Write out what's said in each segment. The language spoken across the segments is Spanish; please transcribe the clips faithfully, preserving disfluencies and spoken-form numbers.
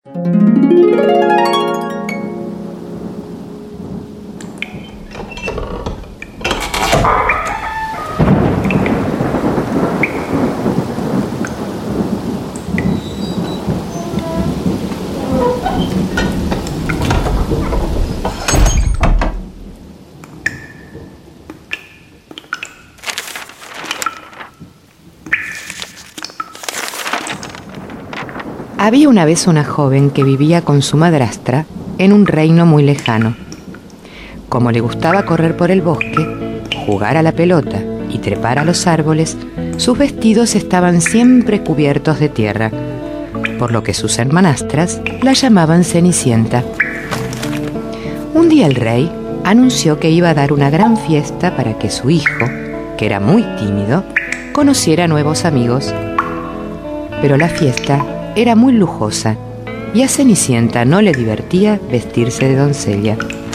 Había una vez una joven que vivía con su madrastra en un reino muy lejano. Como le gustaba correr por el bosque, jugar a la pelota y trepar a los árboles, sus vestidos estaban siempre cubiertos de tierra, por lo que sus hermanastras la llamaban Cenicienta. Un día el rey anunció que iba a dar una gran fiesta para que su hijo, que era muy tímido, conociera nuevos amigos. Pero la fiesta era muy lujosa y a Cenicienta no le divertía vestirse de doncella.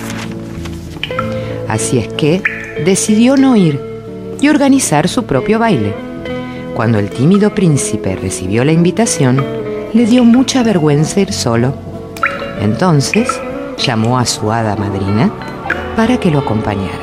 Así es que decidió no ir y organizar su propio baile. Cuando el tímido príncipe recibió la invitación, le dio mucha vergüenza ir solo. Entonces llamó a su hada madrina para que lo acompañara.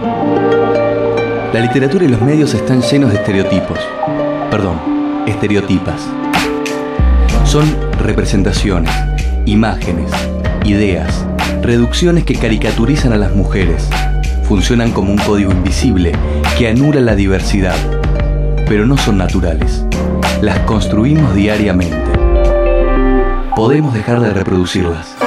La literatura y los medios están llenos de estereotipos. Perdón, estereotipas. Son representaciones, imágenes, ideas, reducciones que caricaturizan a las mujeres. Funcionan como un código invisible que anula la diversidad, pero no son naturales. Las construimos diariamente. Podemos dejar de reproducirlas.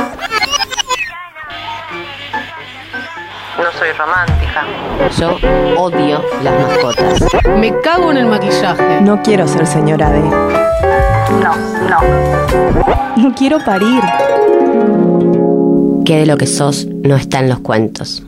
No soy romántica. Yo odio las mascotas. Me cago en el maquillaje. No quiero ser señora D. No, no. No quiero parir. Que de lo que sos no está en los cuentos.